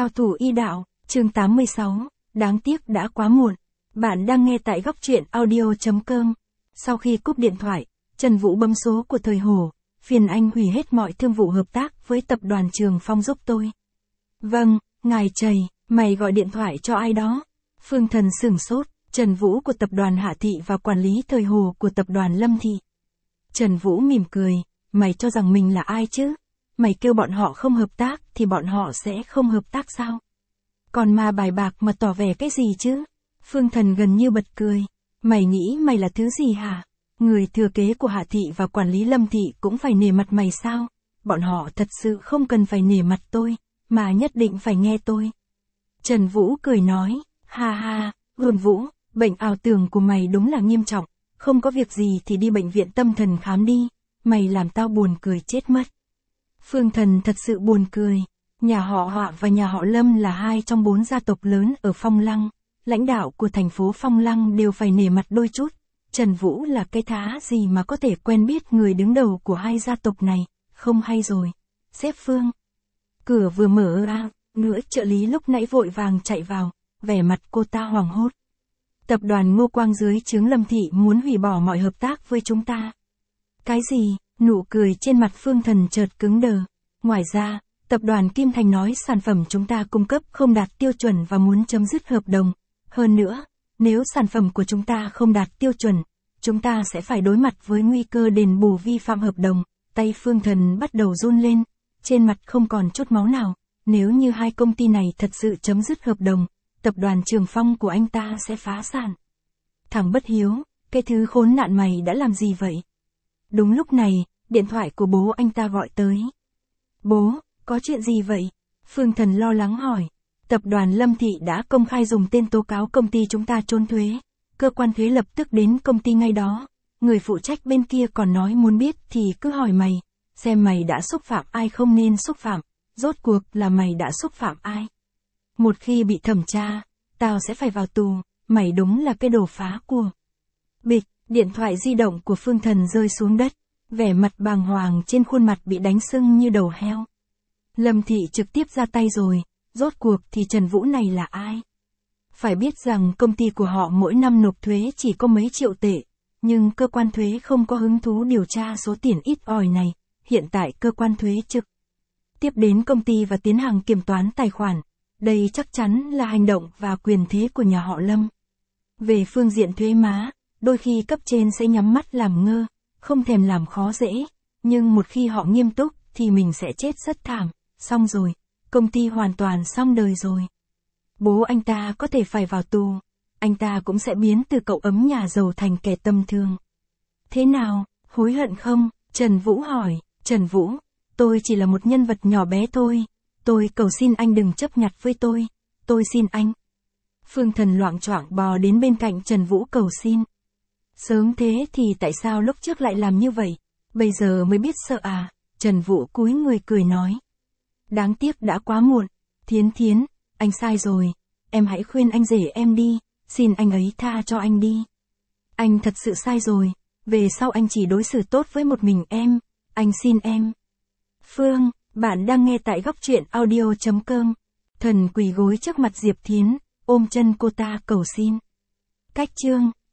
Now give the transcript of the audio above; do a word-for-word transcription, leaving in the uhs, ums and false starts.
Cao thủ y đạo, chương tám mươi sáu, đáng tiếc đã quá muộn. Bạn đang nghe tại góc truyện audio.com. Sau khi cúp điện thoại, Trần Vũ bấm số của Thời Hồ, phiền anh hủy hết mọi thương vụ hợp tác với tập đoàn Trường Phong giúp tôi. Vâng, ngài Trầy, mày gọi điện thoại cho ai đó? Phương Thần sửng sốt, Trần Vũ của tập đoàn Hạ Thị và quản lý Thời Hồ của tập đoàn Lâm Thị. Trần Vũ mỉm cười, mày cho rằng mình là ai chứ? Mày kêu bọn họ không hợp tác thì bọn họ sẽ không hợp tác sao? Còn mà bài bạc mà tỏ vẻ cái gì chứ? Phương Thần gần như bật cười. Mày nghĩ mày là thứ gì hả? Người thừa kế của Hạ Thị và quản lý Lâm Thị cũng phải nể mặt mày sao? Bọn họ thật sự không cần phải nể mặt tôi, mà nhất định phải nghe tôi. Trần Vũ cười nói, ha ha, Luân Vũ, bệnh ảo tưởng của mày đúng là nghiêm trọng, không có việc gì thì đi bệnh viện tâm thần khám đi, mày làm tao buồn cười chết mất. Phương Thần thật sự buồn cười, nhà họ Họa và nhà họ Lâm là hai trong bốn gia tộc lớn ở Phong Lăng, lãnh đạo của thành phố Phong Lăng đều phải nể mặt đôi chút. Trần Vũ là cái thá gì mà có thể quen biết người đứng đầu của hai gia tộc này, không hay rồi. Sếp Phương. Cửa vừa mở ra, nữa trợ lý lúc nãy vội vàng chạy vào, vẻ mặt cô ta hoảng hốt. Tập đoàn Ngô Quang dưới trướng Lâm Thị muốn hủy bỏ mọi hợp tác với chúng ta. Cái gì? Nụ cười trên mặt Phương Thần chợt cứng đờ. Ngoài ra, tập đoàn Kim Thành nói sản phẩm chúng ta cung cấp không đạt tiêu chuẩn và muốn chấm dứt hợp đồng. Hơn nữa, nếu sản phẩm của chúng ta không đạt tiêu chuẩn, chúng ta sẽ phải đối mặt với nguy cơ đền bù vi phạm hợp đồng. Tay Phương Thần bắt đầu run lên, trên mặt không còn chút máu nào. Nếu như hai công ty này thật sự chấm dứt hợp đồng, tập đoàn Trường Phong của anh ta sẽ phá sản. Thằng bất hiếu, cái thứ khốn nạn mày đã làm gì vậy? Đúng lúc này, điện thoại của bố anh ta gọi tới. Bố, có chuyện gì vậy? Phương Thần lo lắng hỏi. Tập đoàn Lâm Thị đã công khai dùng tên tố cáo công ty chúng ta trốn thuế. Cơ quan thuế lập tức đến công ty ngay đó. Người phụ trách bên kia còn nói muốn biết thì cứ hỏi mày, xem mày đã xúc phạm ai không nên xúc phạm. Rốt cuộc là mày đã xúc phạm ai? Một khi bị thẩm tra, tao sẽ phải vào tù, mày đúng là cái đồ phá của. Bịch, điện thoại di động của Phương Thần rơi xuống đất, vẻ mặt bàng hoàng trên khuôn mặt bị đánh sưng như đầu heo. Lâm Thị trực tiếp ra tay rồi, rốt cuộc thì Trần Vũ này là ai? Phải biết rằng công ty của họ mỗi năm nộp thuế chỉ có mấy triệu tệ, nhưng cơ quan thuế không có hứng thú điều tra số tiền ít ỏi này, hiện tại cơ quan thuế trực tiếp đến công ty và tiến hành kiểm toán tài khoản. Đây chắc chắn là hành động và quyền thế của nhà họ Lâm. Về phương diện thuế má, đôi khi cấp trên sẽ nhắm mắt làm ngơ, không thèm làm khó dễ, nhưng một khi họ nghiêm túc thì mình sẽ chết rất thảm, xong rồi, công ty hoàn toàn xong đời rồi. Bố anh ta có thể phải vào tù, anh ta cũng sẽ biến từ cậu ấm nhà giàu thành kẻ tầm thường. Thế nào, hối hận không? Trần Vũ hỏi. Trần Vũ, tôi chỉ là một nhân vật nhỏ bé thôi. Tôi cầu xin anh đừng chấp nhặt với tôi. Tôi xin anh. Phương Thần loạng choạng bò đến bên cạnh Trần Vũ cầu xin. Sớm thế thì tại sao lúc trước lại làm như vậy? Bây giờ mới biết sợ à? Trần Vũ cúi người cười nói. Đáng tiếc đã quá muộn. Thiến Thiến, anh sai rồi. Em hãy khuyên anh rể em đi. Xin anh ấy tha cho anh đi. Anh thật sự sai rồi. Về sau anh chỉ đối xử tốt với một mình em. Anh xin em. Phương, bạn đang nghe tại góc truyện audio.com. Thần quỳ gối trước mặt Diệp Thiến, ôm chân cô ta cầu xin. Cách chương